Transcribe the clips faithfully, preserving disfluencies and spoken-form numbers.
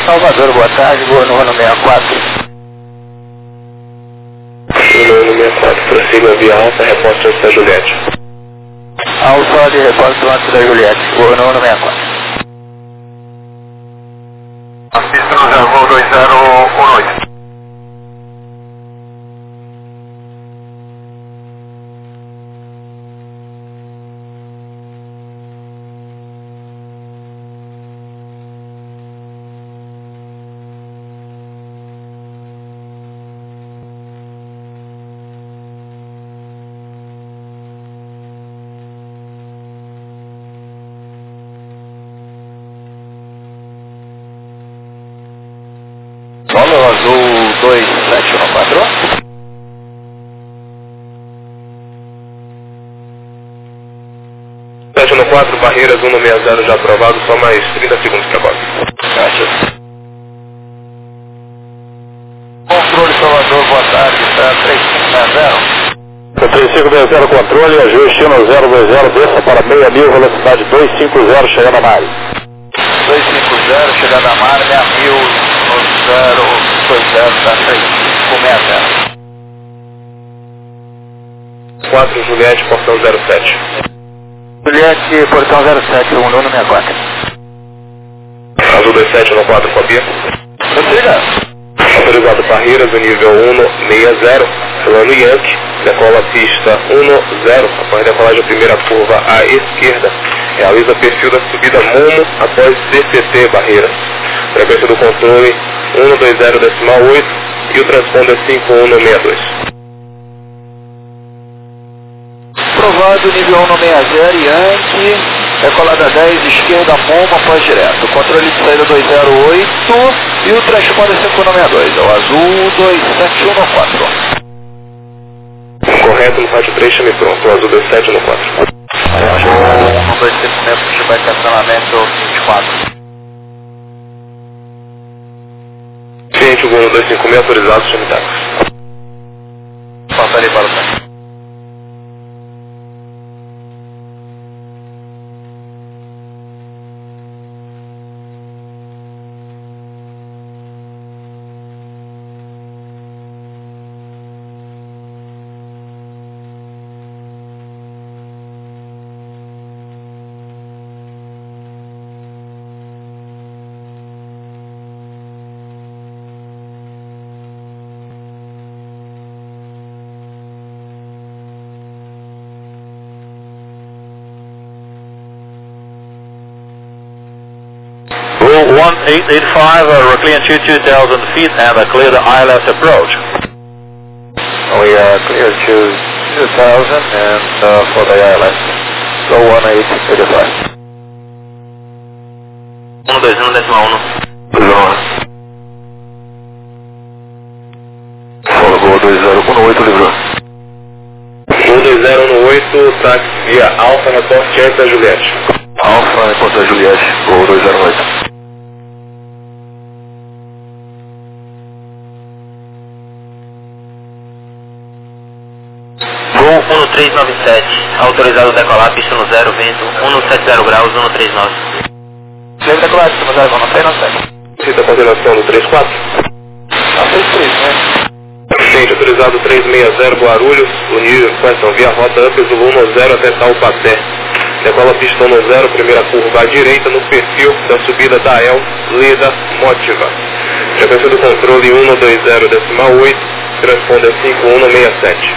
Salvador, boa tarde, boa nono sessenta e quatro. nono sessenta e quatro, prossiga via alta, repórter antes da Juliette. Alfa de repórter antes da Juliette, boa nono sessenta e quatro. A pista no zero voo dois zero um oito. Solo azul dois sete um quatro. sete um quatro, barreiras um seis zero já aprovado, só mais trinta segundos para agora. Controle Salvador, boa tarde, está três cinco seis zero. três cinco seis zero, controle, ajuste no zero dois zero, desça para meia mil, velocidade dois cinco zero, chegando a Mari. dois cinco zero, chegada a Mari, meia mil, no zero dois zero, está três cinco seis zero. quatro, Juliette, portão zero sete. Juliette, portão zero sete, um nono sessenta e quatro. Azul dois sete um quatro, copia. Obrigado. Autorizado barreiras do nível um seis zero, plano Yankee, decola a pista um zero, após decolagem da primeira curva à esquerda, realiza perfil da subida Momo após D C T barreiras. Frequência do controle um dois zero decimal oito e o transponder cinco um seis dois. Aprovado, nível um sessenta e zero, Yankee, decolada dez, esquerda, Momo, após direto. Controle de saída dois zero oito e o transponder cinco um seis dois, é o azul dois sete um quatro. Correto no pátio três, chame pronto, o azul dois sete um quatro. um dois cinco metros de estacionamento vinte e quatro. Cliente, o voo dois cinco seis autorizado, chame táxi. Passa ali para o centro. one eight eight five, uh, Reclean two two thousand feet and uh, clear the I L S approach. We are clear to two thousand and uh, for the I L S, so one eight eight five. um dois um decimal um. Fala, Gol dois zero um oito, livrou. um dois zero um oito, táxi via Alfa, reporte antes da Juliette. Alfa, reporte da Juliette, Gol dois zero oito. um três nove sete, autorizado decolar, pista no zero, vento, um sete zero graus, um três nove. Deve decolar, pista no zero, um três nove. Cita a coordenação do três quatro. Não, três três, né? Cliente autorizado três seis zero, Guarulhos, União, Questão, via rota Upes, do um zero até Taubaté. Decola pista um zero, primeira curva à direita, no perfil da subida da El, Leda, Motiva. Frequência do controle um dois zero decimal oito, transponder cinco um seis sete.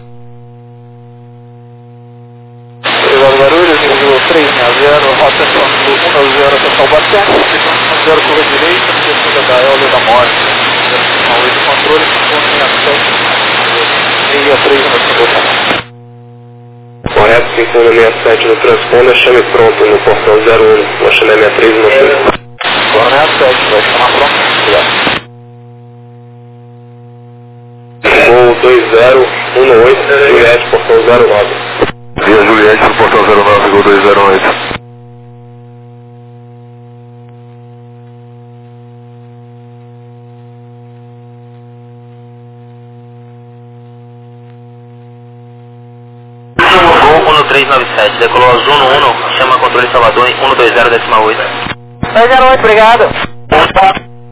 Guarulhos, nível três seis zero, rota do um zero até Taubaté, um zero curva direita, descida da El, Leda, Motiva. oito, controle, um seis sete, seis três no segundo. Correto, cinco um seis sete no transponder, chame pronto no portão zero um, vou chamar sessenta e três no três. Agora sessenta e sete, vai chamar pronto. Voo dois zero um oito, Juliette, portão zero nove. Via Juliette no portão zero nove, Gol dois zero oito. um três nove sete, decolou azul no um, chama controle Salvador em um dois zero decimal oito. dois zero oito, obrigado.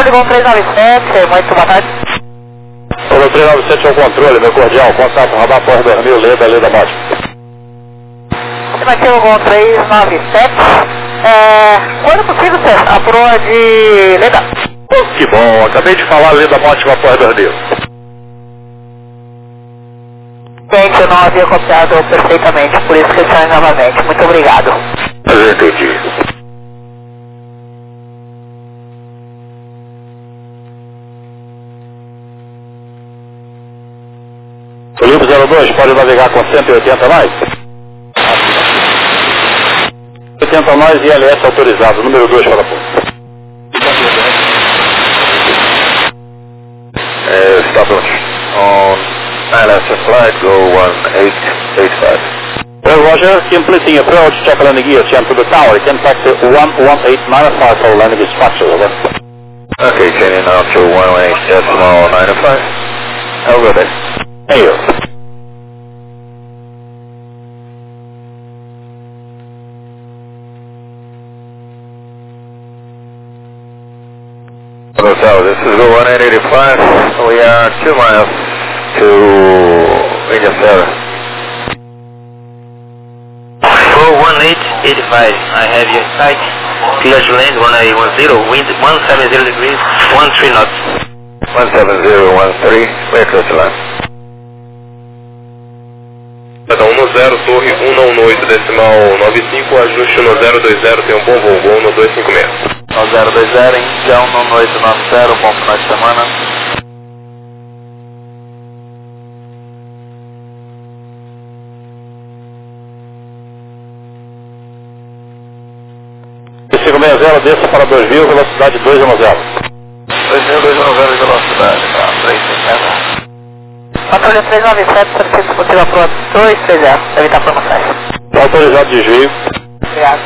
Controle Gol três nove sete, muito boa tarde. Pelo três nove sete é o controle, meu cordial, contato, radar Porsche dois mil, leda, leda bate. Estimativo Gol três nove sete, é, quando possível, senhor, a proa de leda. Que bom, acabei de falar leda bate com a Porsche dois mil. Gente, eu não havia copiado perfeitamente, por isso que eu saio novamente. Muito obrigado. Eu entendi. Felipe zero dois, pode navegar com cento e oitenta mais? oitenta mais e L S autorizado, número dois para ponto. É, stop on I L S flight, go one eight eight five. Well, Roger, completing approach, check landing gear, jump to the tower, contact one one eight nine five for landing instructions, over. Okay, chaining now to one one eight decimal nine five. Have a good day. Thank you. Hello, Tower, this is go one eight eight five. We are two miles to India Ferry. Go one eight eight five, I have you in sight. Clear to land one eight one zero, wind one seven zero degrees, one three knots. one seven zero one three, we're close to land. um zero, torre um nove oito, decimal nove cinco, ajuste um zero dois zero, tem um bom voo, voo um dois cinco seis. um zero dois zero, Índia um oito nove zero, bom final de semana. cinco seis zero, desça para dois mil, velocidade dois um zero. dois mil duzentos de velocidade, tá, três cinquenta. Controle três nove sete, solicito possível a proa dois três zero, evitar promoções. Autorizado desvio. Obrigado.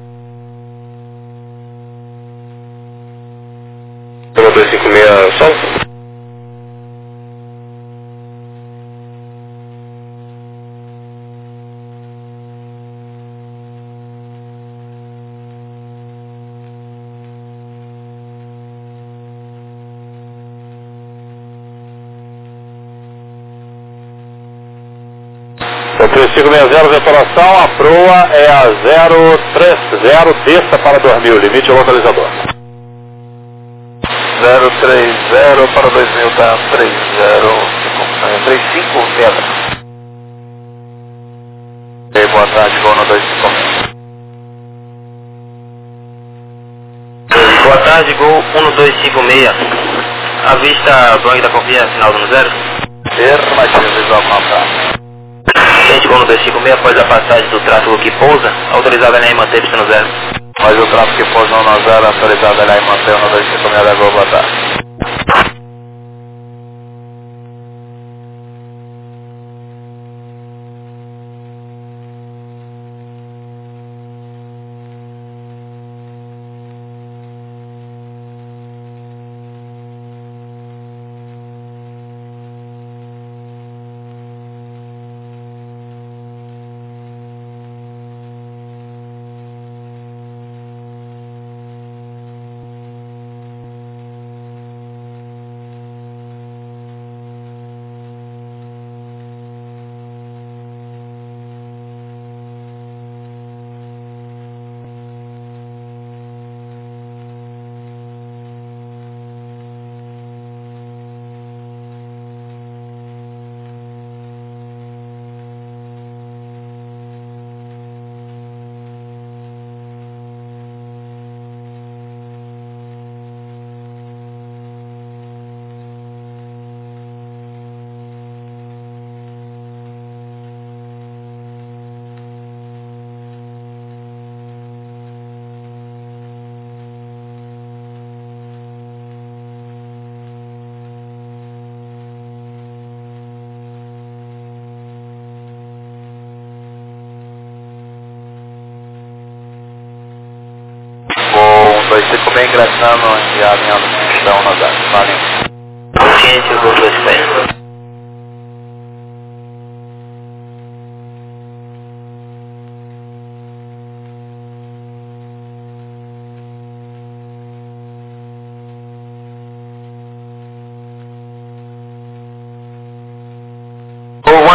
um dois cinco seis, sol. três cinco seis zero, vetoração, a proa é a zero três zero, desça para dois mil, limite localizador. zero três zero para dois mil, tá, três zero cinco seis. E boa tarde, vou no dois cinco seis. Boa tarde, Gol um dois cinco seis. Avista Boeing da companhia, sinal do zero. Afirmativo, visual contato. Gente, Gol um dois cinco seis, após a passagem do tráfego que pousa, autorizado a L A manter no zero. Mas o tráfego que pousa no zero, autorizado a manter no dois cinco seis da Gol, boa tarde. dois cinco seis ingressando e a linha de pistão na Valeu. Consciente, Gol dois seis.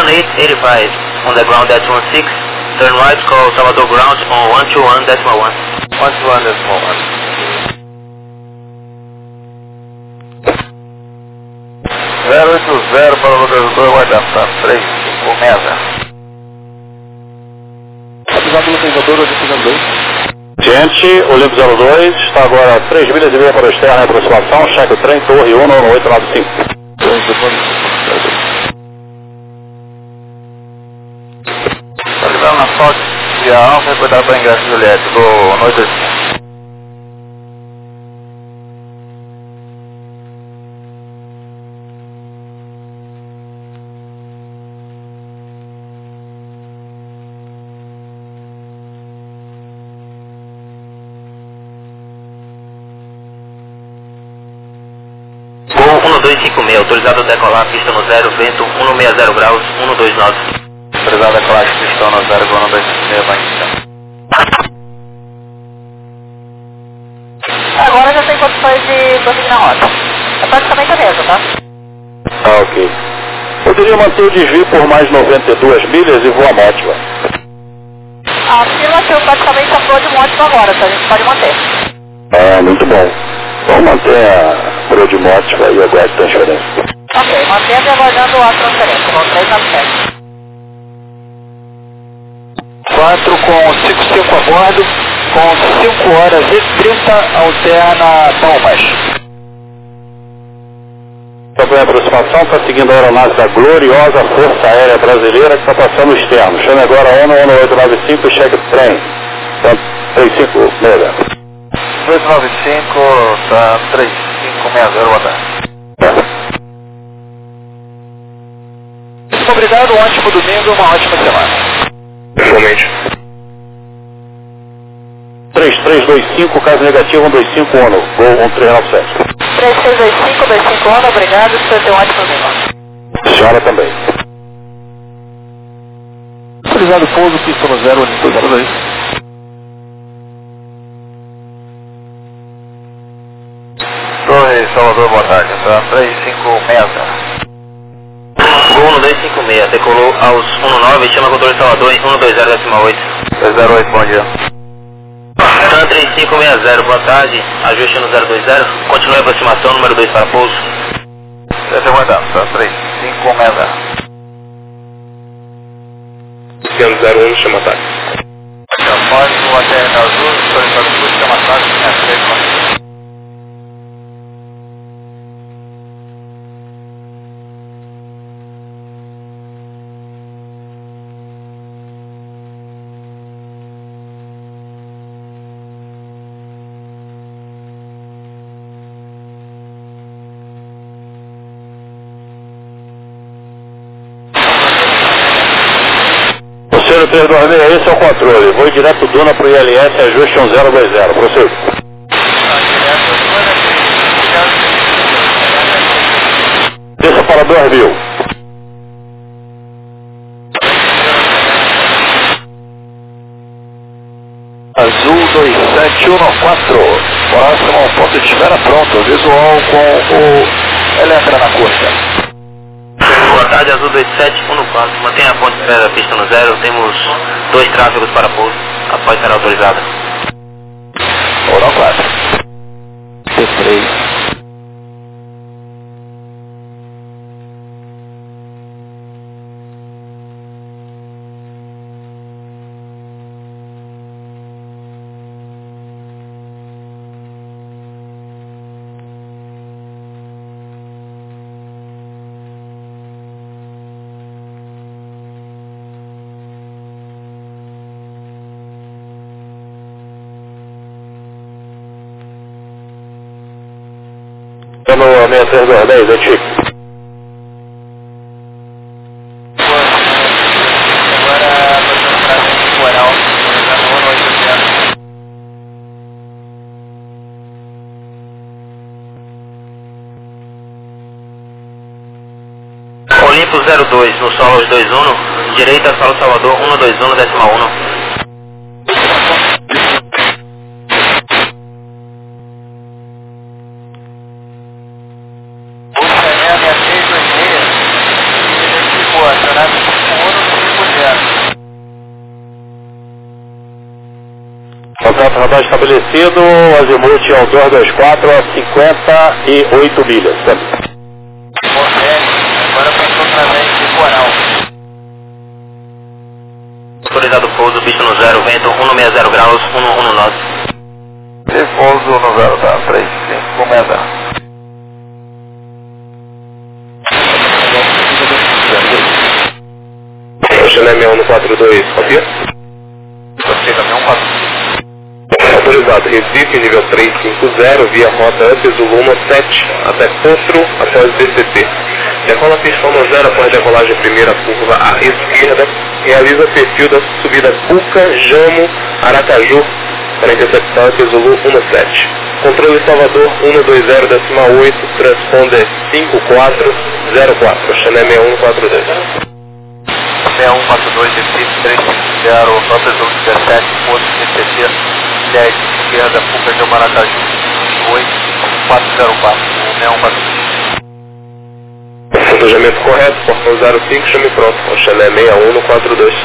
one eight eight five on the ground at one six. Turn right, call Salvador ground on one two one decimal one. one two one decimal one. zero oito zero para o localizador, guarda-tá, três cinco seis zero. Avisado o localizador, oito dois. Gente, Olimpo zero dois, está agora a três milhas e meia para o externo em aproximação, cheque o trem, torre um no oito nove cinco. Está ligado na sorte de Alfa e cuidado para ingresso Juliette do noite dois. um dois cinco seis, autorizado a decolar, pista no zero, vento cento e sessenta graus, cento e vinte e nove. Autorizado a decolar, pista no zero, um dois cinco seis, vai iniciar. Agora já tem condições de prosseguir na rota. É praticamente a mesma, tá? Ah, ok. Poderia manter o desvio por mais noventa e duas milhas e voar Mótiva. A afirmação praticamente a flor de Mótica agora, tá? A gente pode manter. Ah, muito bom. Vamos manter a flor de Mótiva e aguarde transferência. Ok, mantendo e aguardando a transferência. Vamos três nove sete. quatro com cinco cinco a bordo, com cinco horas e trinta, alterna Palmas. Está em aproximação, está seguindo a aeronave da gloriosa Força Aérea Brasileira que está passando o externo. Chame agora ONU, ONU oito nove cinco, cheque trem. Então, três cinco seis zero. oito nove cinco, tá três cinco seis zero, boa tarde. Muito obrigado, um ótimo domingo, uma ótima semana. Igualmente. três três dois cinco, caso negativo, um dois cinco ONU, Gol um três nove sete. três três dois cinco, dois cinco um, obrigado, você tem um ótimo domingo. Senhora também. Autorizado pouso, pista no zero, Olimpo zero dois. Torre Salvador, boa tarde, tá três cinco seis zero. Gol um dois cinco seis, decolou aos um nove, chama controle Salvador em cento e vinte decimal oito. três zero oito, bom dia. TAM três cinco seis zero, boa tarde, ajuste no zero dois zero, continue a aproximação, número dois para pouso. Deve aguardando, tá três cinco seis zero. Oceano zero um, chama ataque. Após o A T R azul, solicitado por chama ataque, minha três. Conselho três dois seis, esse é o controle. Vou direto Duna para o I L S, ajuste um zero dois zero. Prossiga. Desça para dois mil. Azul dois sete um quatro, próximo ao ponto de espera pronto, visual com o Electra na curta. Boa tarde, Azul dois sete um quatro, mantenha a ponte de espera da pista no zero, temos dois tráfegos para pouso, após ser autorizada. Ouro quatro. T três. No seis três dois dez, é Chico. Agora você traz aqui o oral, no oito zero. Olimpo zero dois, no solo aos dois um, direita solo Salvador um dois um decimal um. Busca minha seis dois seis, identificou, acionado. está estabelecido, o azimuth é o dois dois quatro a cinquenta e oito milhas. Agora passou através de coral. Autorizado pouso, bicho no zero, vento cento e sessenta graus, cento e dezesseis. E pouso no zero, tá? três cinco seis zero. Channel um quatro dois, copia? Autorizado, Recife, nível trezentos e cinquenta, via rota Up Zulu sete, até Potro, após D C T. Decola pistão no zero após decolagem primeira curva à esquerda, realiza perfil da subida Buca, Jamo, Aracaju, para interceptar Up Zulu sete. Controle Salvador cento e vinte, decimal oito, transponder cinco quatro zero quatro, Channel um quatro dois. seis um quatro dois, Recife, trezentos e cinquenta, Rota Zulu dezessete, Porto, D C T, dez, esquerda, Puca de Maracaju, oito, quatro zero quatro, seis um quatro dois. Planejamento correto, portão zero cinco, chame pronto, o Channel seis um no quatro dois.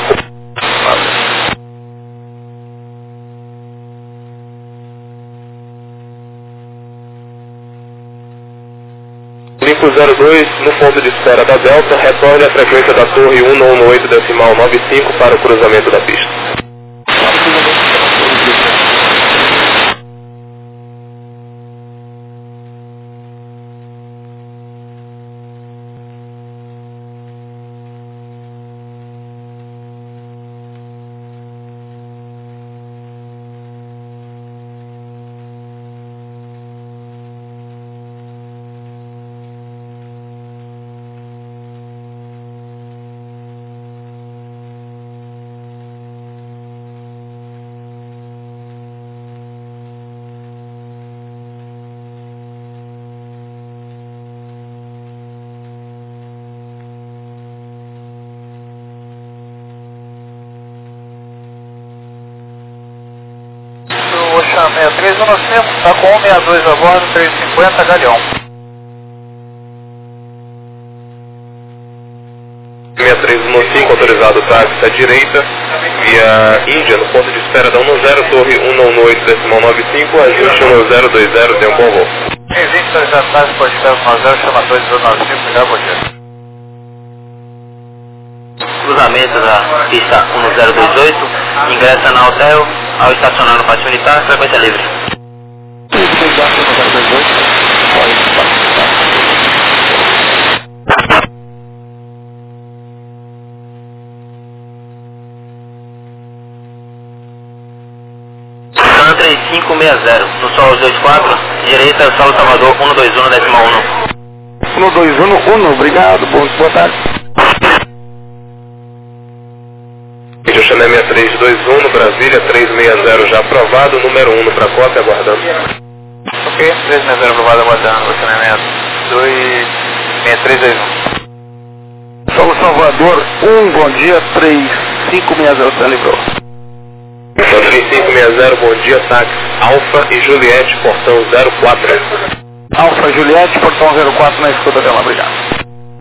Limpo zero dois, no ponto de espera da Delta, retorne a frequência da torre cento e dezenove decimal noventa e cinco para o cruzamento da pista. sessenta e três dezesseis, está com cento e sessenta e dois a bordo, trezentos e cinquenta, Galeão. sessenta e três dezesseis, autorizado táxi à direita, via Índia, no ponto de espera da dez, torre cento e dezenove decimal noventa e cinco, ajuste cento e vinte, tem um bom voo. vinte, dois atrás, pode estar no zero, chama dois dois nove cinco, já bom dia. Cruzamento da pista um zero dois oito, ingressa na hotel, ao estacionar no pátio militar, frequência livre. São três cinco seis zero, no Sol dois quatro, direita, Sol Salvador cento e vinte e um decimal um. cento e vinte e um, obrigado, boa tarde. Channel seis três dois um, no Brasília, trezentos e sessenta já aprovado, número um no Procópio, aguardando. Ok, trezentos e sessenta aprovado, aguardando, o Channel seis três dois um. Solo Salvador, um, bom dia, três cinco seis zero, você livrou. três cinco seis zero, bom dia, táxi, Alfa e Juliette, portão zero quatro. Alfa Juliette, portão zero quatro, na escuta dela, obrigado.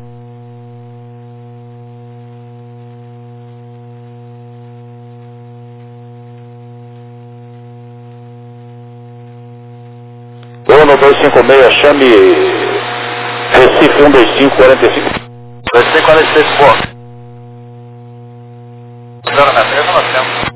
Ono dois cinco seis, chame Recife um dois cinco quarenta e cinco. dois cinco quarenta e seis, pô. Zona metrô, nós temos.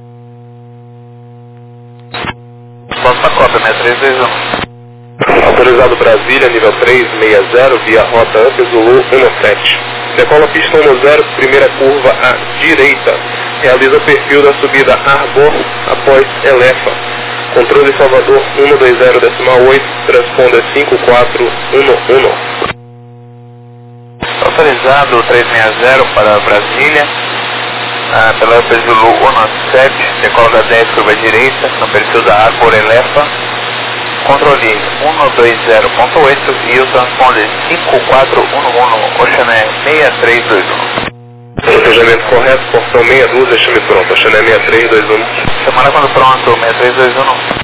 Vamos para a Copa, seis três dois um. Autorizado Brasília, nível trezentos e sessenta, via rota Up Zulu sete. Decola pista zero, primeira curva à direita. Realiza perfil da subida Arbor após Elefa. Controle Salvador cento e vinte decimal oito, transponder cinco quatro um um. Autorizado trezentos e sessenta para Brasília, ah, pela Up Zulu sete, decola da dez, curva direita, no perfil da Arbor Elefa. Controle cento e vinte ponto oito e o transponder cinco quatro um um, Oceané seis três dois um. Planejamento correto, portão meia dúzia, chame pronto, Oceané seis três dois um. Semana quando pronto, seis três dois um.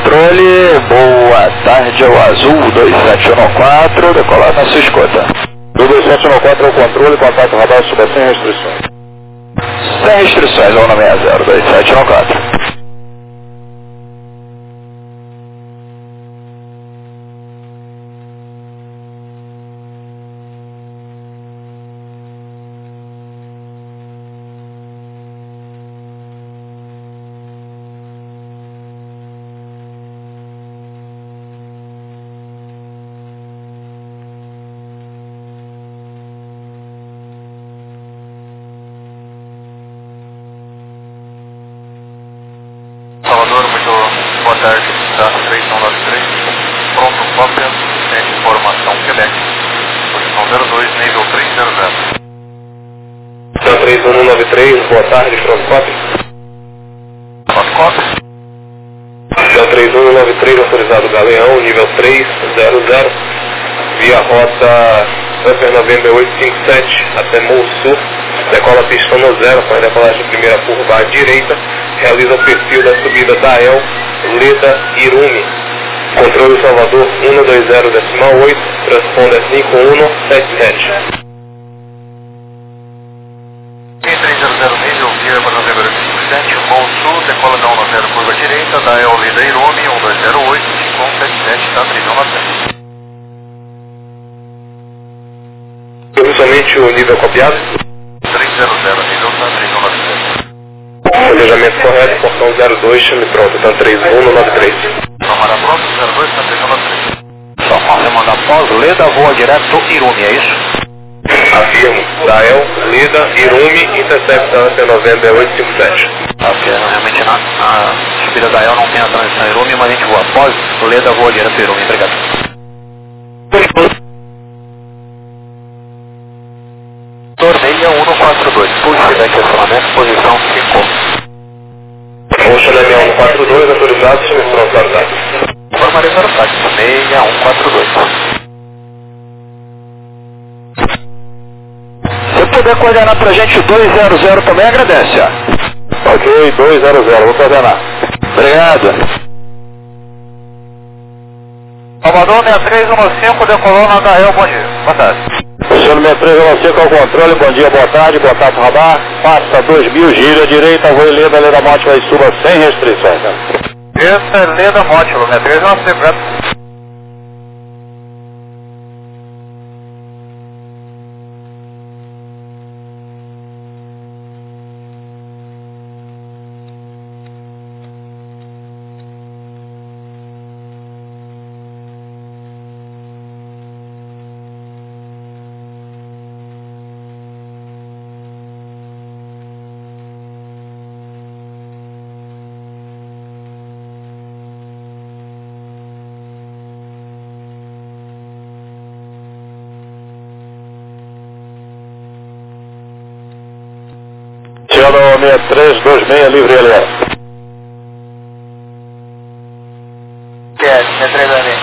Controle, boa tarde, é o Azul dois sete um quatro, decolar na sua escuta. dois sete nove quatro é o controle, contato radar suba sem restrições. Sem restrições, Ono sessenta, dois sete nove quatro. Salvador, muito boa tarde, da três um nove três, pronto, cópia, tem informação Quebec, posição zero dois, nível três zero zero. Então três um nove três, boa tarde, pronto, cópia. Pronto, cópia. Então três um nove três, autorizado Galeão, nível três zero zero, via rota Upper November oito cinco sete até Morro Sul, decola pista no zero, faz decolagem de primeira curva à direita, realiza o perfil da subida da El, Leda, Irumi. Controle Salvador um dois zero decimal oito, transponder cinco um sete sete. três zero zero nível, via Upper November oito cinco sete, Morro Sul, decola da um zero curva à direita, da El, Leda, Irumi, um dois zero oito, cinco um sete sete, tá, três um nove três. Somente o nível copiado. três zero zero nível, tá, três um nove três. Planejamento correto, portão zero dois, chame pronto, então três um nove três. Tomara pronto, zero dois, tá, três um nove três. Só confirmando após, Leda voa direto Irumi, é isso? Afirmo, Dael, Leda, Irumi, intercepta Upper November oito cinco sete. Ok, realmente na, na subida da El não tem a transição Irumi, mas a gente voa após, Leda voa direto Irumi, obrigado. seis um quatro dois, pulse da questionamento, posição cinco. Ocean M um quatro dois, autorizado, chame pronto para o táxi. Informarei para o táxi, seis um quatro dois. Se puder coordenar pra gente o dois zero zero também, agradece. Ok, dois zero zero, vou coordenar. Obrigado. Salvador sessenta e três um cinco, decolou na H E L, bom dia. Boa tarde. Oceano sessenta e três um cinco ao controle, bom dia, boa tarde, contato radar, passa dois mil, gira à direita, vou Leda, Leda Monte vai suba sem restrições. Né? Esse é Leda Mótilo, né? três um cinco, Oceano sessenta e três dois seis, livre L S. que é, sessenta e três ali.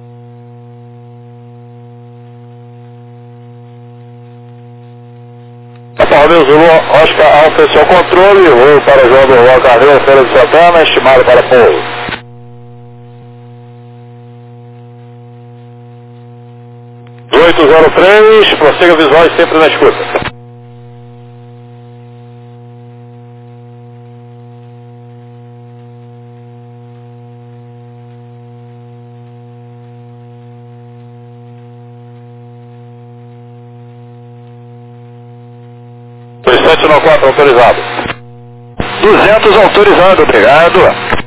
Romeu Zulu, Oscar Alfa, seu controle, voo para João do Rua Carreiro, Feira de Santana, estimado para pouso. oito zero três, prossiga visuais sempre na escuta. dois sete nove quatro autorizado. duzentos autorizado, obrigado.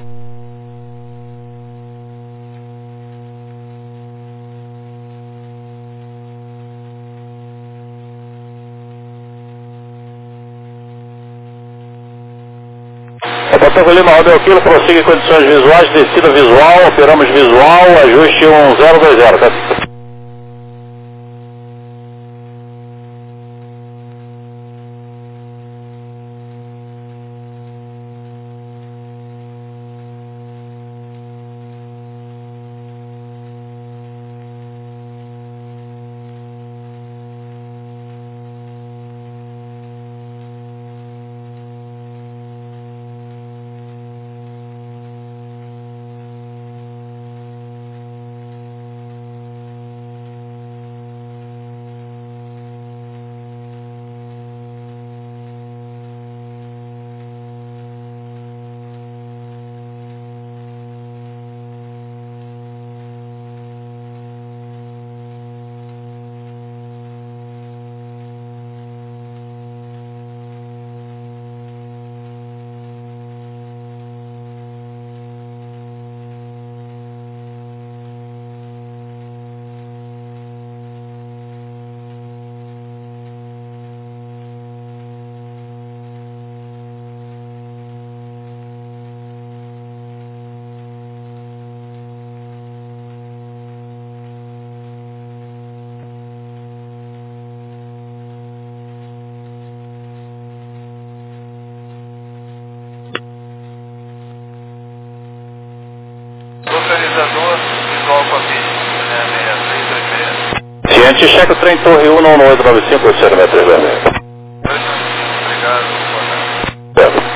Botafogo Lima, Rodel Quilo, prossiga em condições visuais, descida visual, operamos visual, ajuste um zero dois zero, tá? Antes, cheque o trem Torre um um oito nove cinco, o senhor três dois seis. Obrigado, boa tarde. Certo.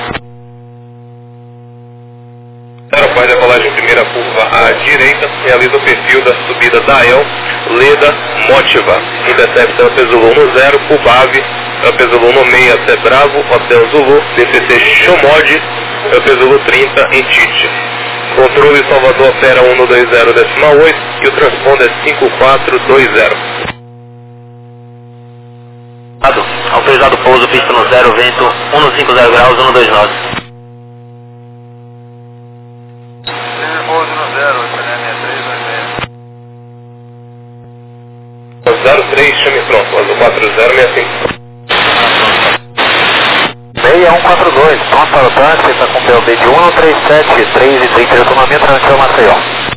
Após a decolagem primeira curva à direita, realiza o perfil da subida da El, Leda, Motiva. Intercepta o Zulu no zero, Cubave, o Zulu no meio até Bravo, Hotel Zulu, D C C Chomode, o Zulu trinta em Tite. Controle Salvador opera um dois zero decimal oito e o transponder é cinco quatro dois zero. Autorizado pouso, pista no zero, vento cento e cinquenta graus, cento e vinte e nove. Pouso no zero, oito seis três dois seis. zero três, chame pronto, azul quatro zero seis cinco. seis um quatro dois, pronto para o táxi, está com P O B de um três sete, três e trinta de autonomia, tranquilo Maceió.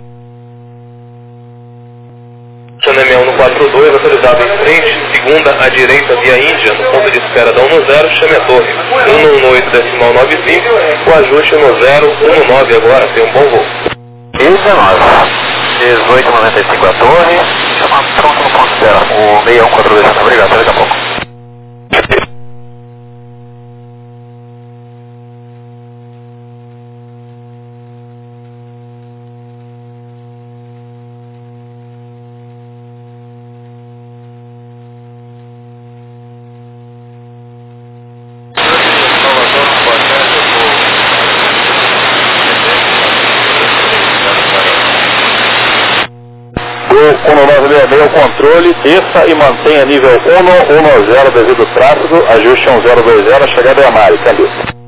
Chame um quatro dois, autorizado em frente, segunda à direita via Índia, no ponto de espera da um zero, chame a torre um um oito decimal nove cinco, o ajuste no zero um nove agora, tem um bom voo. dezenove, dezoito noventa e cinco a torre, chama pronto no ponto de espera, o seis um quatro dois, obrigado, até daqui a pouco. um nove seis seis, o controle, desça e mantenha nível um um zero devido ao tráfego, ajuste um zero dois zero, chegada em Amari, câmbio.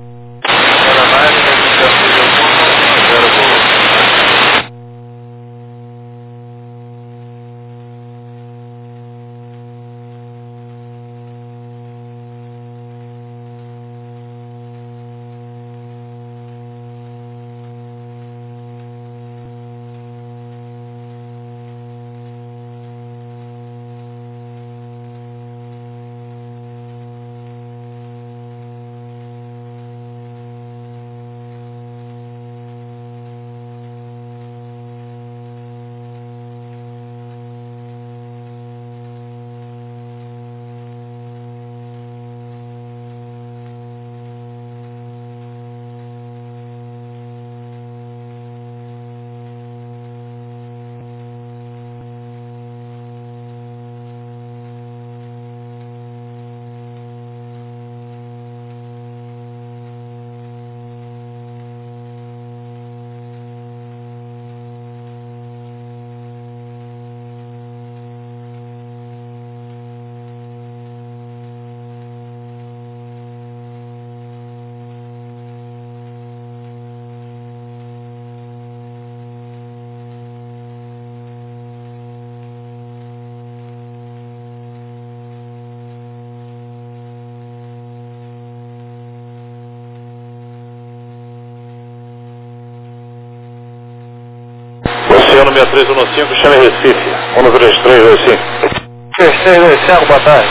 Oceano seis três um cinco, chame Recife, um três três dois cinco. três três dois cinco, boa tarde.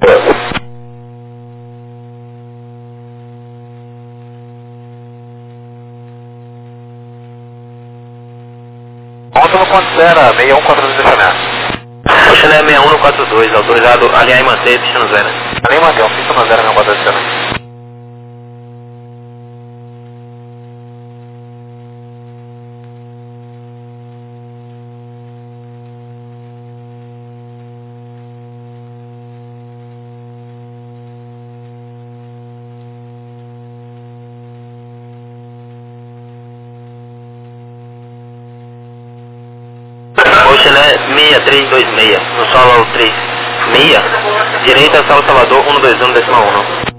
Ponto no ponto zero, seis um quatro dois deixa O Chanel seis um quatro dois, autorizado alinhar e manter, pista no zero. alinhar e manter, pista no zero, seis um quatro dois. Chanel seis três dois seis, no solo três seis, direita, solo Salvador, um dois um decimal um.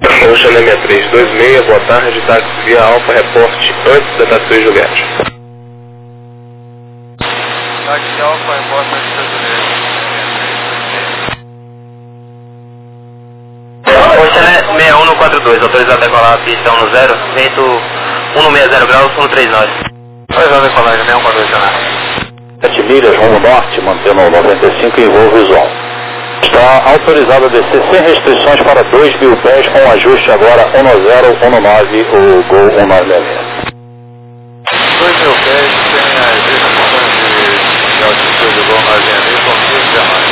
Chanel seis três dois seis, boa tarde, táxi via Alfa, reporte antes da Taxi Juliette. inicial com a resposta de Estados Unidos. Oceané seis um quatro dois, autorizado a decolar a pista um zero, vento um sessenta graus, um três nove. Autorizado a decolagem seis um quatro dois, Oceané. sete milhas, rumo norte, mantendo noventa e cinco em voo visual. Está autorizado a descer sem restrições para dois mil pés, com ajuste agora um zero um nove, o Gol um nove seis seis. dois mil pés, tem as restrições de, de altitude do Gol nove seis seis, com quinze dezenove.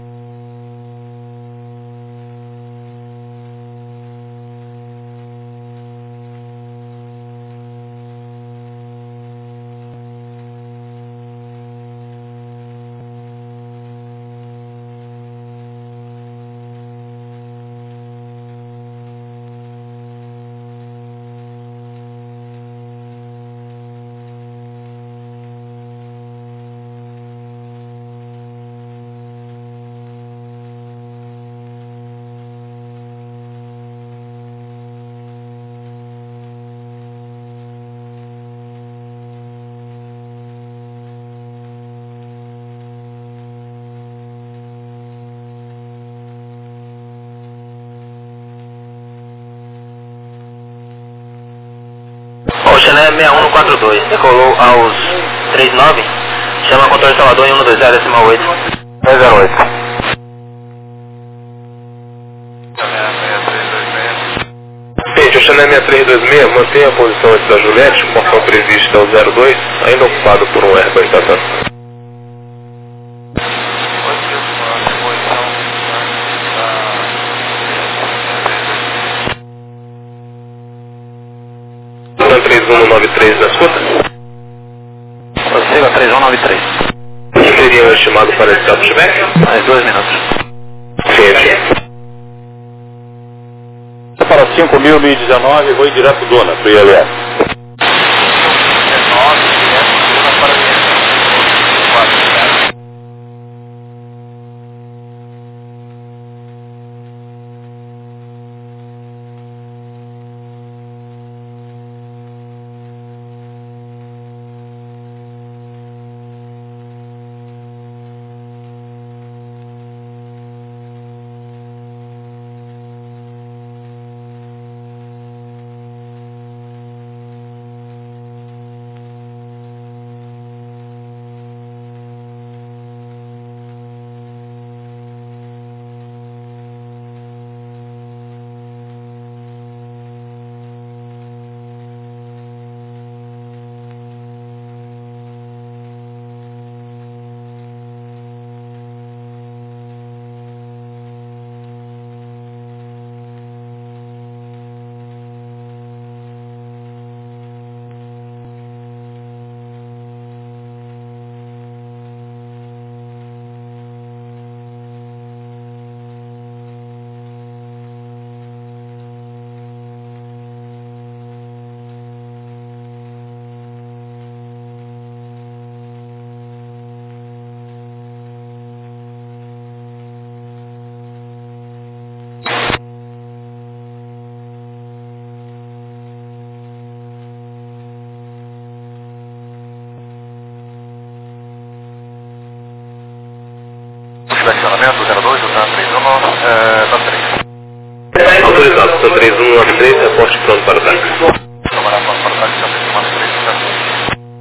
Oceané seis um quatro dois, decolou aos três nove, chama controle de Salvador em um dois zero decimal oito. dois zero oito. Gente, Oceané seis três dois seis, mantenha a posição antes da Juliette, portão previsto é o zero dois, ainda ocupado por um Airbus da TAM. três um nove três na escuta? Prossiga três um nove três. O que seria o estimado para esse touchback? Mais dois minutos. Ciente. Para cinco mil e dezenove, vou direto Dona, para o I L S. Estacionamento zero dois, o TAM três um, é, TAM três. Autorizado, TAM três um nove três, reporte pronto para o táxi. Trabalhar pronto para o táxi, TAM três um nove três, TAM três.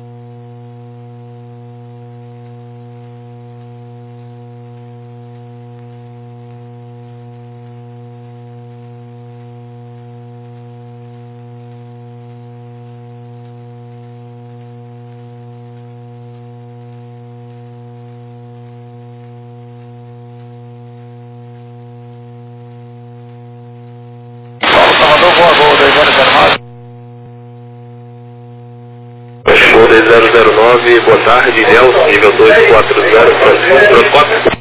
Salvador, boa, boa, dois zero zero nove. Gol dois zero zero nove, boa tarde, Nelson, nível dois quatro zero, pronto quatro.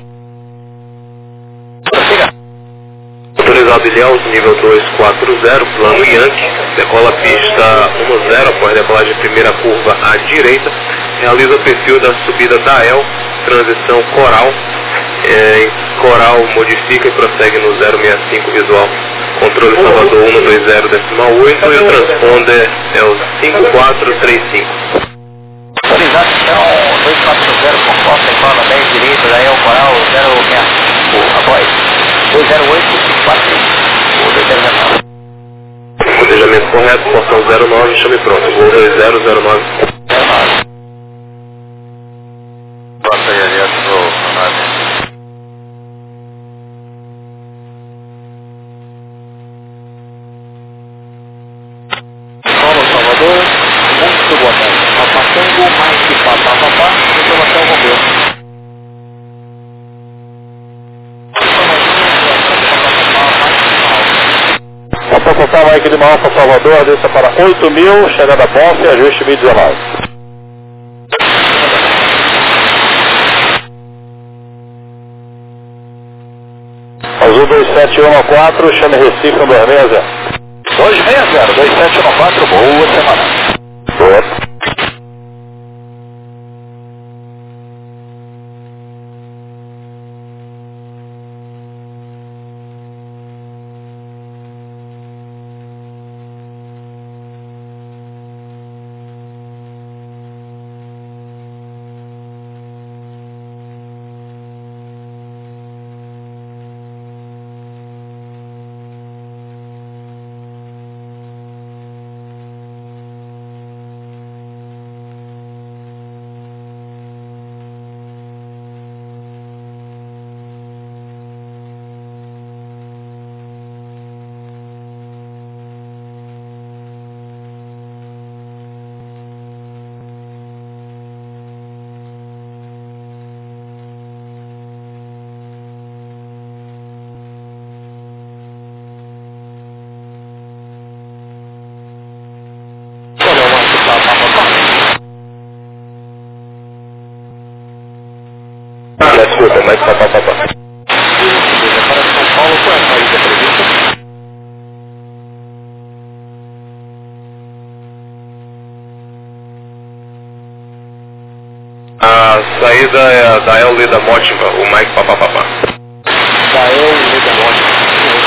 Autorizado Ilhéus, nível dois quatro zero, plano Yankee, decola a pista um zero, após decolagem primeira curva à direita, realiza o perfil da subida da E L, transição Coral, é, Coral modifica e prossegue no zero seis cinco visual, controle Salvador um dois zero decimal oito e o transponder é o cinco quatro três cinco. Autorizado então, dois quatro zero, conforme. Alfa, Impala dez direita, daí é o Coral zero seis, após dois zero oito quatro o dois zero zero nove. Planejamento correto, portão zero nove, chame pronto, voo dois zero zero nove. zero nove. Passa aí direto pro nave. Paulo Salvador, muito boa tarde. Passando mais que papapá, informação rompeu. Papapá, Mike de Alfa Salvador, desça para oito mil, chegada Bonfe, ajuste mil e dezenove. Azul dois sete um quatro, chame Recife um dois seis zero. dois seis zero, dois sete um quatro, boa semana. Boa. Desculpa, mas papapá. Para São Paulo, qual é a saída prevista? A saída é a da El Leda Motiva, o Mike papapá. Da El Leda Motiva.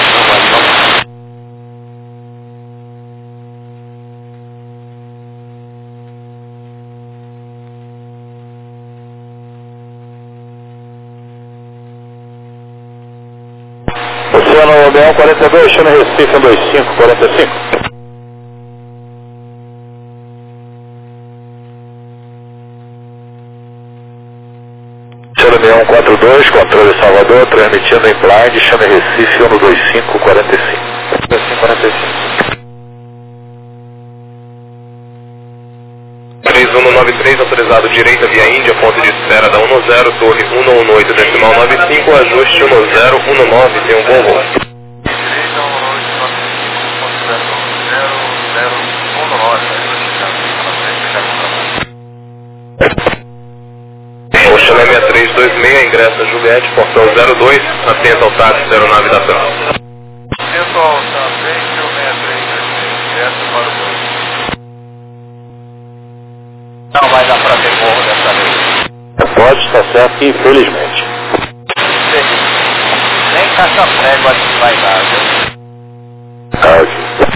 Oceano Odeon quarenta e dois, chame Recife um dois cinco quarenta e cinco. Oceano Odeon quarenta e dois, controle Salvador, transmitindo em blind, chame Recife um dois cinco quarenta e cinco. dois cinco quarenta e cinco. três um nove três, autorizado direita via Índia, ponto de espera da um zero, torre um um oito, decimal nove cinco, ajuste um zero um nove, tem um bom voo. Direita, um oito nove cinco ponto zero zero zero um nove, Oxalé sessenta e três vinte e seis, ingressa Juliette, portão zero dois, atento ao táxi zero nove da França. Pessoal, tá bem, seu sessenta e três vinte e seis, direto para o dois. Não vai dar pra ter morro dessa vez. Pode estar certo, infelizmente. Nem caixa prego acho que vai dar, viu? Ah, ok.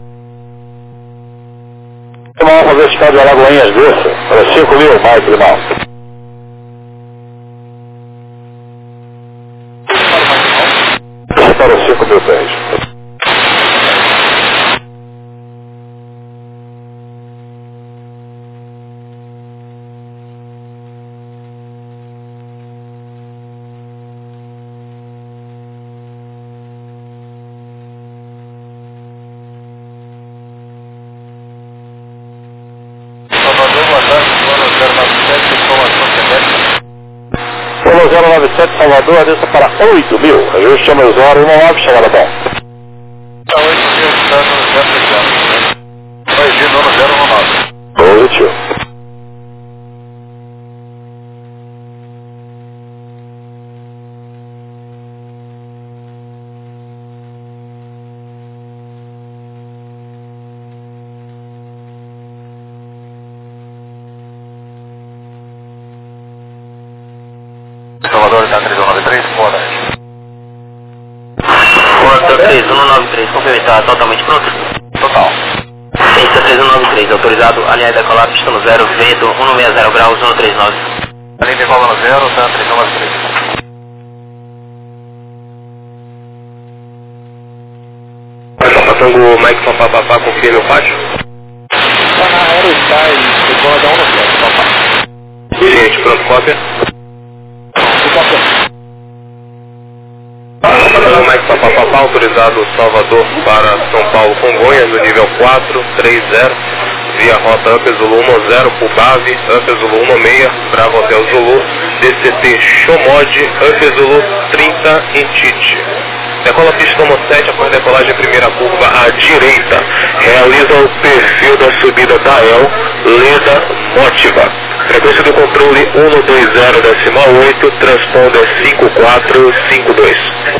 Vamos fazer esse estado de Alagoinhas desse, para cinco mil, Mike de Mal. Para cinco mil pés. Polo zero nove sete, Salvador, desça para oito mil. Ajuste chama o zero um nove, chegada bom. Tá oito mil, está no zero zero. Corrigindo no zero um nove. Positivo. Salvador, está três um nove três, boa noite. Porta três um nove três, complementar, totalmente pronto? Total. Pista três um nove três, autorizado, alinhar e decolar, pista no zero, vento, cento e sessenta graus, cento e trinta e nove. Além de Decola zero, tá três nove três. Tango Mike Papapá, confirme o pátio. Está na Aerostar e Decola da um nove sete, papai. Gente, pronto, cópia. Pronto, cópia. Tango Mike Papapá, autorizado Salvador para São Paulo, Congonhas, no nível quatro três zero, via rota Up Zulu um zero, Pubave, Up Zulu um seis, Bravo Hotel Zulu, D C T Xomod, Up Zulu trinta em Tite. Decola pista sete após decolagem primeira curva à direita. Realiza o perfil da subida da E L, Leda Motiva. Frequência do controle um dois zero decimal oito, transponder cinco quatro cinco dois.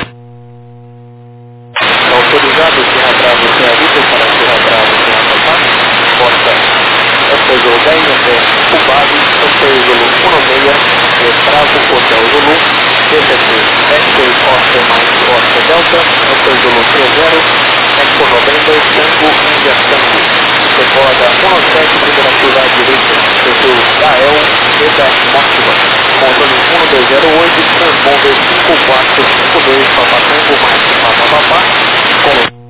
Autorizado, Serra Bravo, Serra Vitor, para Serra Bravo, Serra Papá. Porta Hotel Zulu dez até Pubave, Hotel Zulu um seis, Bravo Hotel Zulu, D C T S seis Oscar mais Oscar Delta, Hotel Zulu três zero, Eco noventa, Tango Índia Tango. Decola da um sete, primeira curva à direita, perfil da E L, Leda Motiva. Controle um dois zero oito, transponder cinco quatro cinco dois, Papá Tango mais Papá Papá. Com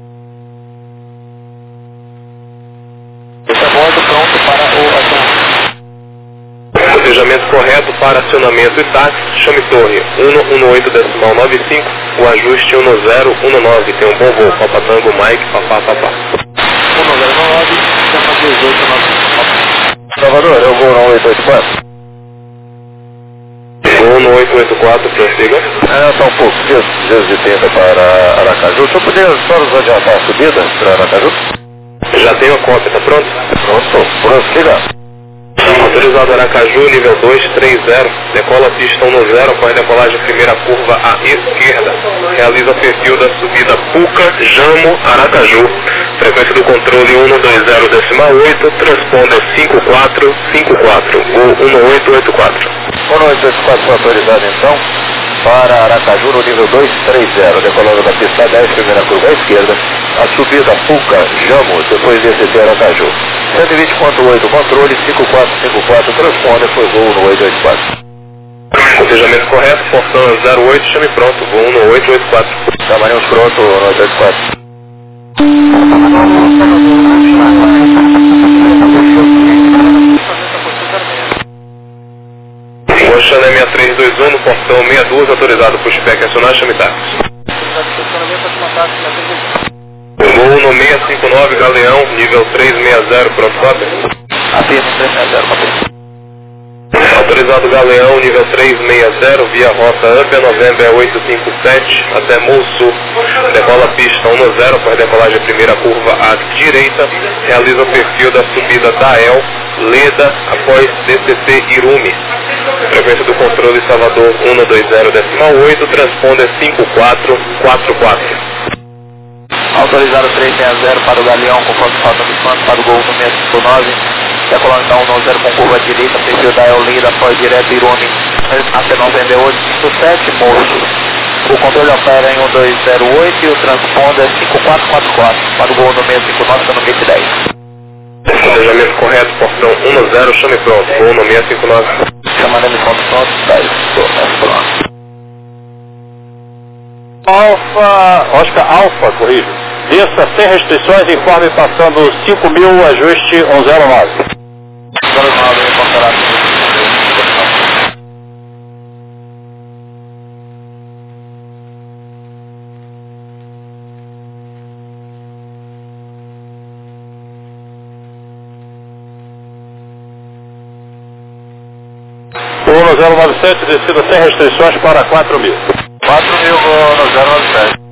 esse bordo pronto para o acionamento. Cotejamento correto para acionamento e táxi, chame torre um um oito decimal nove cinco, o ajuste um zero um nove, tem um bom voo, Papa Tango Mike, Papá Papá. um zero nove, chama dezoito nove cinco. Salvador, eu vou no oito oito quatro. Voo no oito oito quatro, prossiga. É, está um pouco cedo, de tenda para Aracaju. O senhor poderia só nos adiantar a subida para Aracaju? Já tenho a cópia, tá pronto? Pronto, prossiga. Autorizado Aracaju, nível dois três zero, decola pista um zero, após decolagem primeira curva à esquerda, realiza perfil da subida Puca, Jamo, Aracaju, frequência do controle um dois zero decimal oito, transponder cinco quatro cinco quatro, Gol um oito oito quatro. um oito oito quatro foi autorizado então para Aracaju no nível dois três zero, decolando da pista dez, primeira curva à esquerda, a subida Puca, Jamo, depois D C T Aracaju. cento e vinte ponto oito, controle cinco quatro cinco quatro, transponder foi voo no oito oito quatro. Cotejamento correto, portão zero oito, chame pronto, voo no oito oito quatro. Camarões pronto no oito oito quatro. Oxana seis três dois um, no portão sessenta e dois, autorizado por Spec acionar, chame táxi. Voo no seis cinco nove, Galeão, nível três seis zero, pronto, cópia. Afirma três seis zero, cópia. Autorizado Galeão, nível três seis zero, via rota Up November oito cinco sete, até Mulsul. Decola pista um zero, após decolagem primeira curva à direita, realiza o perfil da subida da E L, Leda, após D C T Irume. Frequência do controle Salvador um dois zero decimal oito, transponder cinco quatro quatro quatro. Autorizado três seis zero para o Galeão, conforme falta do plano, para o Gol no seis cinco nove. Decolando então um zero com curva direita, perfil da E L Leda, após direto Irume, até noventa e oito cinco sete, Moço. O controle opera em um dois zero oito e o transponder cinco quatro quatro quatro, para o Gol no seis cinco nove, está no gate dez. Cotejamento correto, portão um zero, chame pronto, voo no seis cinco nove. Chamaremos ponto pronto, dez, pronto. Alfa, Oscar Alfa, corrijo. Desça sem restrições, informe passando cinco mil, ajuste um zero nove. zero nove, encontrará. um zero nove sete, descida sem restrições para quatro mil. quatro mil no zero nove sete.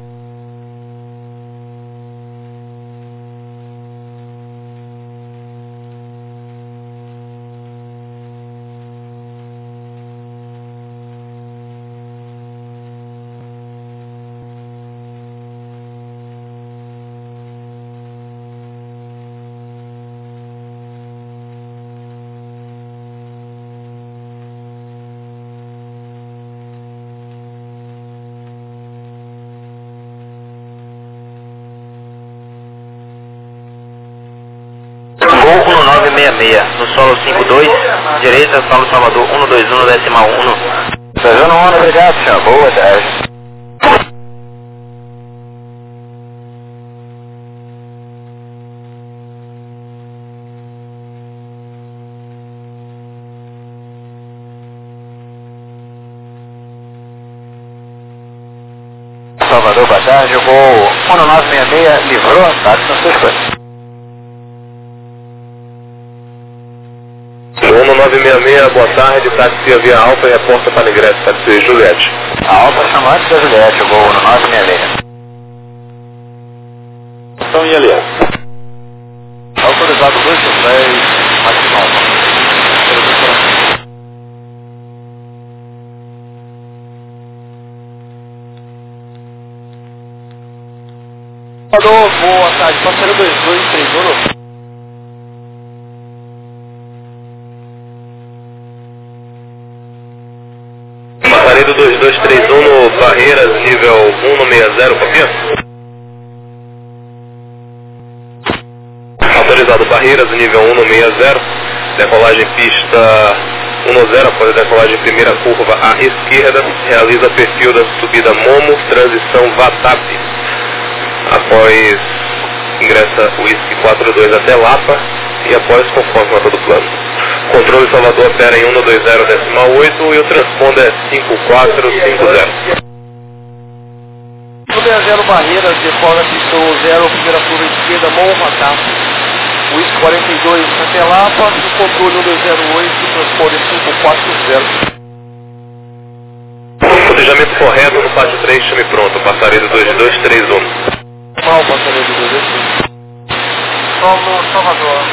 seis seis, no solo cinco dois, direita, Paulo Salvador um dois um, decimal um. Fazendo um, obrigado, senhor. Boa tarde. Salvador, boa tarde, vou um nove seis seis, livrou, tá, são suas coisas. um nove seis seis, boa tarde, táxi via Alfa e reporta para ingresso, táxi Juliette. A Alfa chama antes da Juliette, eu vou um nove seis seis. Então, I L S. Autorizado dois três, maximal. Alô, boa tarde, passageiro dois dois três um. Passaredo dois dois três um no Barreiras, nível um seis zero, copia? Autorizado Barreiras, nível um seis zero, decolagem pista um zero, após a decolagem primeira curva à esquerda, realiza perfil da subida Momo, transição Vatap. Após ingressa o Whisky quatro dois até Lapa e após conforme a todo plano. Controle Salvador opera em um dois zero decimal oito e o transponder é cinco quatro cinco zero. um seis zero Barreiras, decola pista zero, primeira curva esquerda, Momo, Vatap. Whisky quarenta e dois até Lapa, o controle um dois zero oito, transponder cinco quatro zero. Cotejamento correto no pátio três, chame pronto, passaredo dois dois três um. Qual o passaredo dois dois três um? Solo Salvador,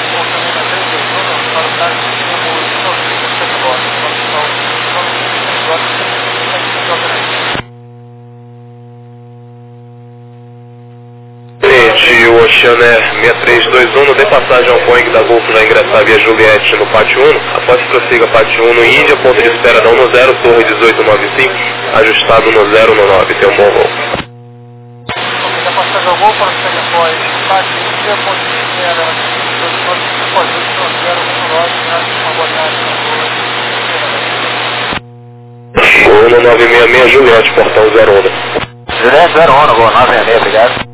Frente, o Oceaner seis três dois um, de passagem ao Boeing da Golfo já ingressar via Juliette no pátio um, após prossiga pátio um no Índia, ponto de espera da um zero, torre dezoito noventa e cinco, ajustado no zero nove, tem um bom voo. da passagem ao Golfo, prossiga após pátio Índia, ponto de espera após zero nove, uma boa tarde, um nove seis seis, Juliette, portão zero um. Juliette zero um, vou nove seis seis, obrigado.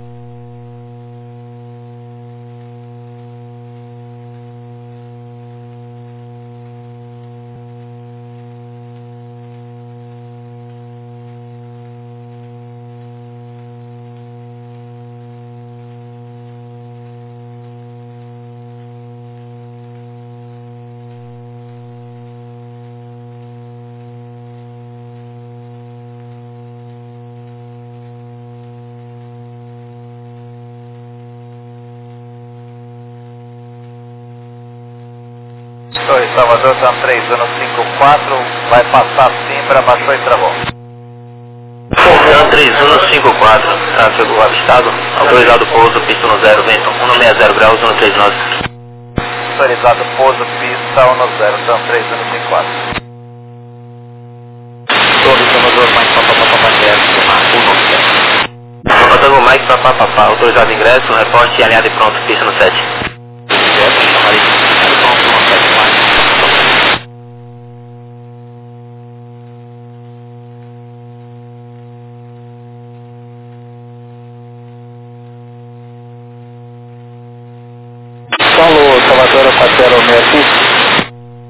Torre Salvador, São três um cinco quatro, vai passar Simbra, baixou e travou. São três um cinco quatro, tráfego avistado, autorizado pouso, pista um zero, vento um seis zero graus, um três nove. Autorizado pouso, pista um zero, São três um cinco quatro. Torre Salvador, mais papapapapá, um nove zero. Tango Mike, papapá, autorizado ingresso, reporte alinhado e pronto, pista no sete. Paulo Salvador, quatro zero seis cinco.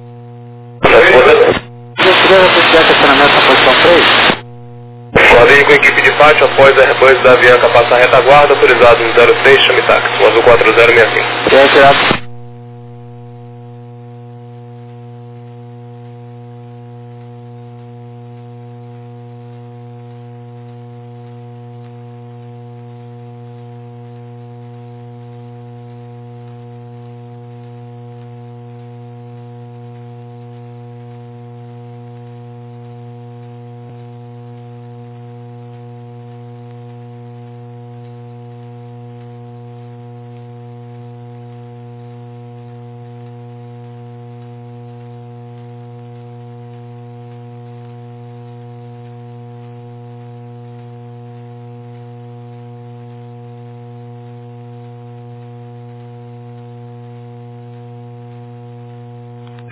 Gentileza, se tiver estacionamento na posição três. Quadrilha com equipe de pátio, após a rebus da Avianca passar a retaguarda, autorizado um zero seis, chame táxi, o azul quatro zero seis cinco. Quer tirar?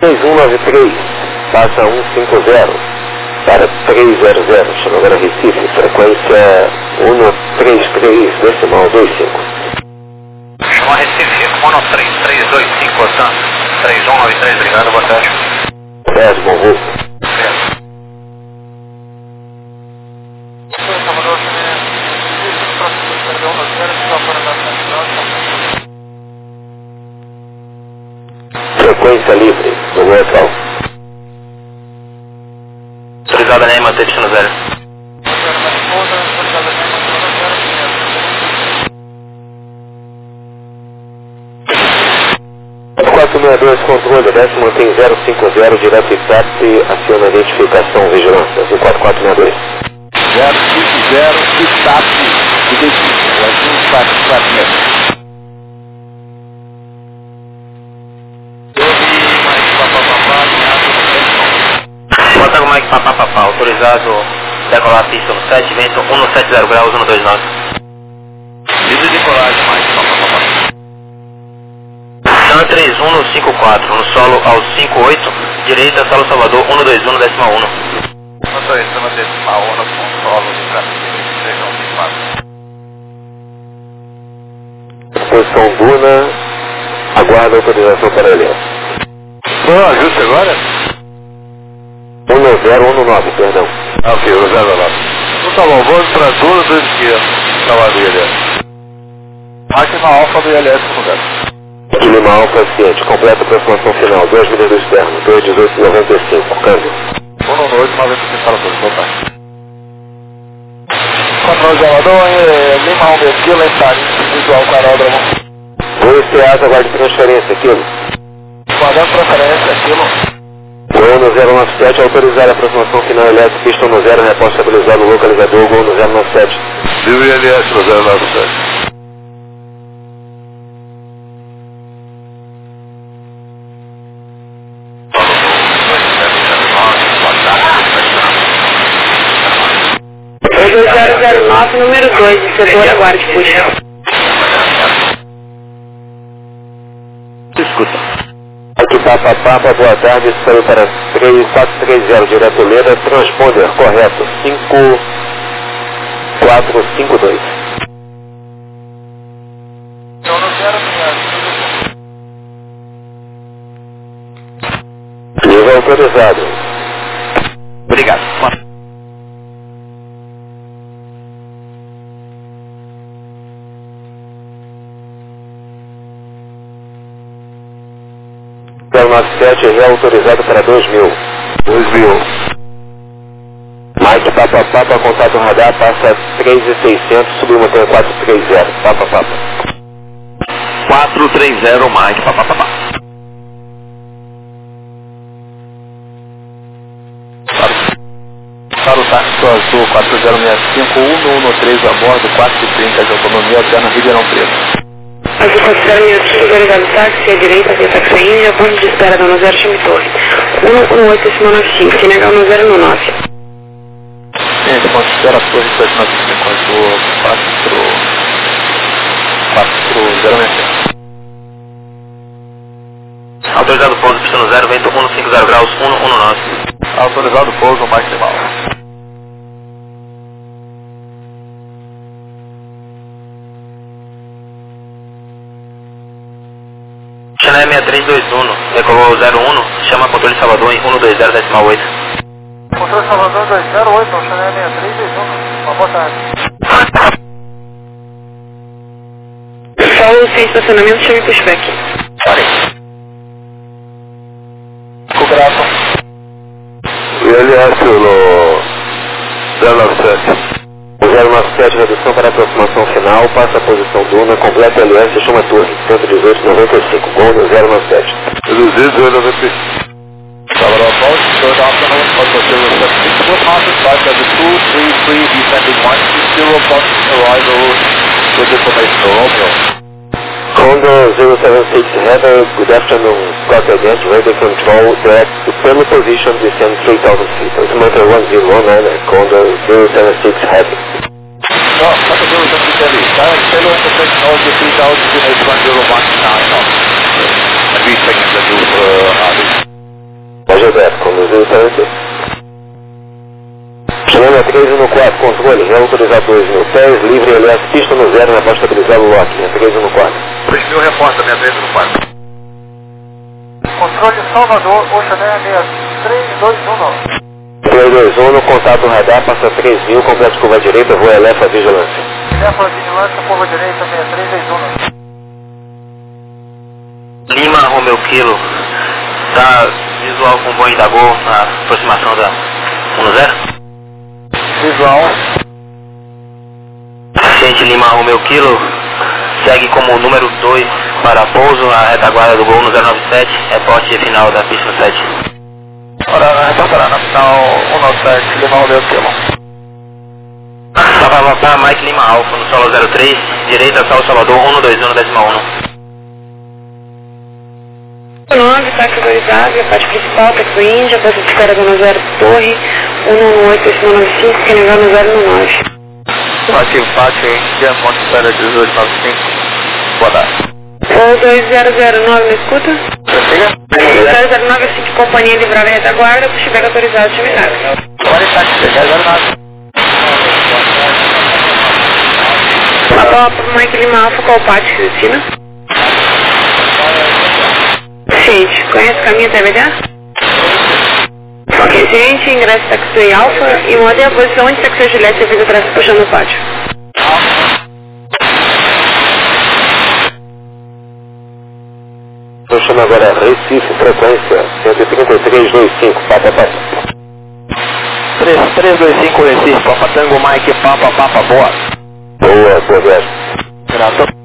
três um nove três, passa um cinco zero para três zero zero, chama agora Recife, frequência um três três, decimal dois cinco. Chama Recife, um três três dois cinco, Sam, três um nove três, obrigado, boa tarde. dez, bom voo. Certo. Frequência livre, no local. Autorizada N E M, mantém destino zero. quatro seis dois, controle, desce, mantém zero cinco zero, direto e TAP, aciona a identificação, vigilância, um quatro quatro seis dois. zero cinco zero, e TAP, identificação, um quatro quatro seis dois. Bota o Mike papá papá, autorizado decolar a pista no sete, vento um sete zero graus, um dois nove. Livre de decolagem, Mike papá papá. Sam três um no cinco quatro, no solo ao cinco oito, direita, solo Salvador um dois um, décima um. Motorista no decimal um com solo de Brasília, três um cinco quatro. Posição Duna, aguarda autorização para ele. Foi ajuste agora? um zero um nove, perdão. Ah, ok, um zero nove. Então tá bom, vamos para Duna do esquerdo, cavaleira. Máquina alfa do I L S no lugar. Lima Alfa ciente, completa aproximação final, dois milhas do externo, dois dezoito noventa e cinco, câmbio. um noite, noventa e cinco para todos, boa tarde. Controle de Alador, Lima um Desquila, em visual com aeródromo. Voo Esteasa, aguarde transferência, quilo. Guardando transferência, quilo. Gol no zero nove sete, autorizar a aproximação final elétrica, pista no zero, reposta estabilizado no localizador, gol no zero nove sete. Livre I L S no zero nove sete. dois zero zero nove, número dois, de setor, aguarde, puxa. Escuta. Aqui Papa Papa, boa tarde, saiu para três quatro três zero, direto Leda, transponder, correto, cinco quatro cinco dois. Nível autorizado. Obrigado. zero nove sete, reautorizado para dois mil. dois mil. Mike Papa Papa, contato radar, passa três mil e seiscentos, subiu montanha quatro três zero, Papa Papa. quatro três zero, Mike papá papá. Para o táxi azul quatro zero seis cinco, um um três a bordo, quatro trinta de autonomia, até na Ribeirão Preto. Azul quatro zero seis cinco, autorizado táxi, à direita, via taxi Índia, ponto de espera da um zero, chame torre. um um oito, decimal nove cinco, se negar um zero nove. Gente, ponto de espera, torre sete nove cinco, azul quatro quatro zero seis cinco. Autorizado pouso, pista no zero, vento um cinco zero graus, um um nove. Autorizado pouso maximal. Channel seis três dois um, decolou zero um, chama controle Salvador em um dois zero, decimal oito. Controle Salvador dois zero oito, Channel seis três dois um, uma boa tarde. Solo sem estacionamento, chame pushback. Cobrato. I L S no zero nove sete. O zero nove sete, redução para aproximação final, passa a posição Duna, completa L S, chama torre, cento e dezoito noventa e cinco, gol no zero nove sete. Reduzido zero noventa e cinco. Salvador Approach, third optional, Hotel zero seven six, four passes, five seven two, three three, descending one six zero, approach arrival with information for Romeo. Condor zero seven six, Heather, good afternoon, Scott again, radio control, direct to firmly position, descend three thousand feet, altimeter one zero one nine, Condor zero seven six, Heather. No, Hotel zero seven six heavy, direct tailor intersection over three thousand feet, one zero one nine, no. And we second the new, uh, Harvey. Roger, conduzido para oito. Chama três um quatro, controle, reautorizado dois mil pés, livre L S, pista no zero, após estabilizar o lock, três um quatro. dois mil reporta, sessenta e três um quatro. Controle Salvador, Oceaneia seis três dois um nove. três dois um, no contato radar, passa três mil, complete curva direita, voa Elefa Vigilância. Elefa Vigilância, curva direita, seis três dois um nove. Lima, Romeu Kilo, tá visual com o Boeing da Gol na aproximação da um zero. Visual. Gente Lima, Romeu Kilo, segue como número dois para pouso, a retaguarda do Gol no zero nove sete, reporte final da pista sete. Ora, reportará na final um nove sete, Lima, Romeu Kilo. Papapá, Mike Lima Alfa no solo zero três, direita, Sal Salvador, um dois um, décima um. nove, táxi autorizado, a parte principal, táxi Índia, base de espera do zero Torre, um um oito, oito nove cinco, que negar no zero nove. Ativo Pátio, Índia, Monte Espera dezoito nove cinco, boa tarde. Ou dois zero zero nove, me escuta? Prossiga. zero zero nove cinco, companhia livrada e retaguarda, pushback autorizado, terminado. Agora está aqui, zero nove. Papa, Mike Lima Alfa, qual parte, Cristina? Ciente, conhece o caminho até B D A? Ok, ciente, ingresso taxi Alfa e mode a posição onde taxi Juliette você fez atrás puxando o pátio. Estou chamando agora Recife, frequência cento e trinta e três vírgula vinte e cinco, Papa Papa. três três dois cinco Recife, Papa Tango, Mike, Papa, Papa, boa. Boa, boa viagem. Graças.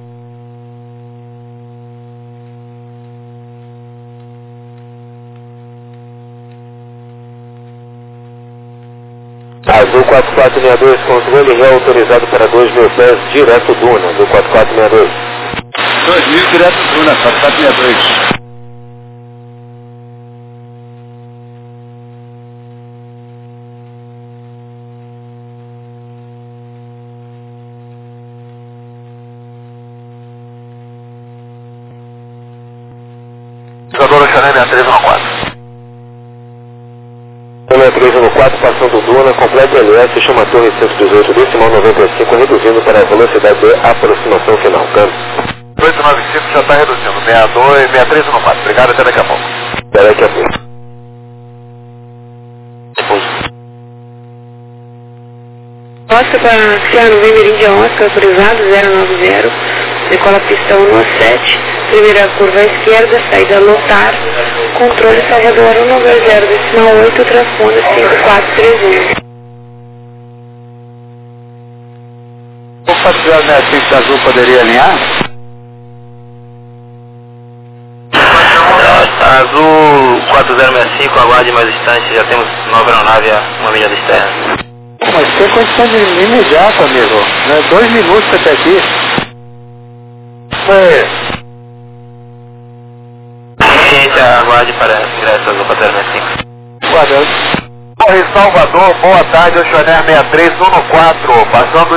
Azul quatro quatro seis dois, controle reautorizado para dois mil pés, direto Duna, do quatro quatro seis dois. dois mil direto Duna, quatro quatro seis dois. Isadora Oceaneia três um quatro. três um quatro, passando Duna, complete L S, chama Torre cento e dezoito, decimal noventa e cinco, reduzindo para a velocidade de aproximação final. Câmbio. oito nove cinco já está reduzindo, sessenta e dois, sessenta e três um quatro. Obrigado, até daqui a pouco. Até daqui a pouco. Oscar para Sierra November Índia Oscar, autorizado zero nove zero, decola pista um sete, primeira curva à esquerda, saída lotar, controle Salvador um nove zero, decimal oito, transponder cinco quatro três um. O Patriota né, pista azul poderia alinhar? Azul quatro zero seis cinco, aguarde mais distante, já temos nova aeronave a uma milha externa. Mas tem condição de imediato, amigo. Né? Dois minutos até aqui. Foi. Ciente, aguarde para ingresso azul quatro zero seis cinco. Guardando. Torre Salvador, boa tarde, Oceaneia seis três um quatro, passando